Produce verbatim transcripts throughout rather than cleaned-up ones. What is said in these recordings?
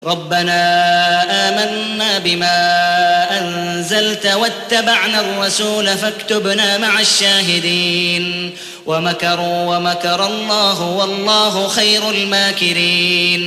ربنا آمنا بما أنزلت واتبعنا الرسول فاكتبنا مع الشاهدين ومكروا ومكر الله والله خير الماكرين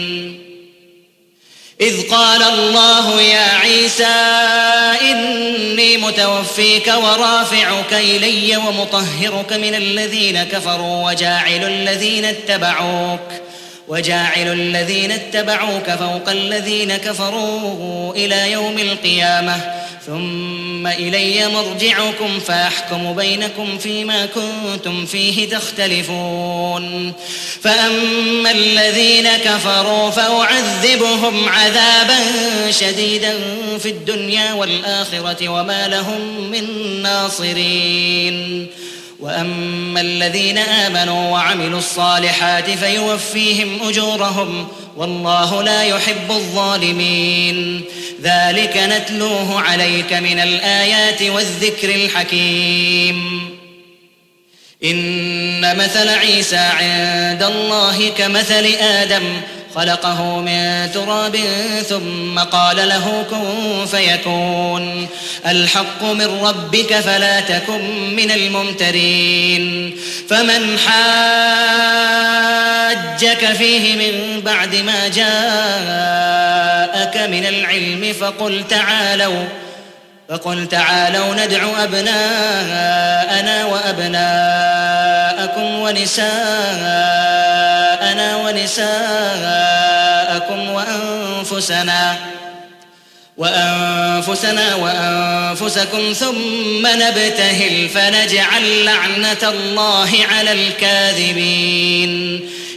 إذ قال الله يا عيسى إني متوفيك ورافعك إلي ومطهرك من الذين كفروا وجاعل الذين اتبعوك وجاعل الذين اتبعوك فوق الذين كفروا إلى يوم القيامة ثم إلي مرجعكم فأحكم بينكم فيما كنتم فيه تختلفون فأما الذين كفروا فأعذبهم عذابا شديدا في الدنيا والآخرة وما لهم من ناصرين وأما الذين آمنوا وعملوا الصالحات فيوفيهم أجورهم والله لا يحب الظالمين ذلك نتلوه عليك من الآيات والذكر الحكيم إن مثل عيسى عند الله كمثل آدم خلقه من تراب ثم قال له كن فيكون الحق من ربك فلا تكن من الممترين فمن حاجك فيه من بعد ما جاءك من العلم فقل تعالوا فقل تعالوا ندع أبناءنا وأبناءكم ونساءنا ونساءكم وأنفسنا وأنفسنا وأنفسكم ثم نبتهل فنجعل لعنة الله على الكاذبين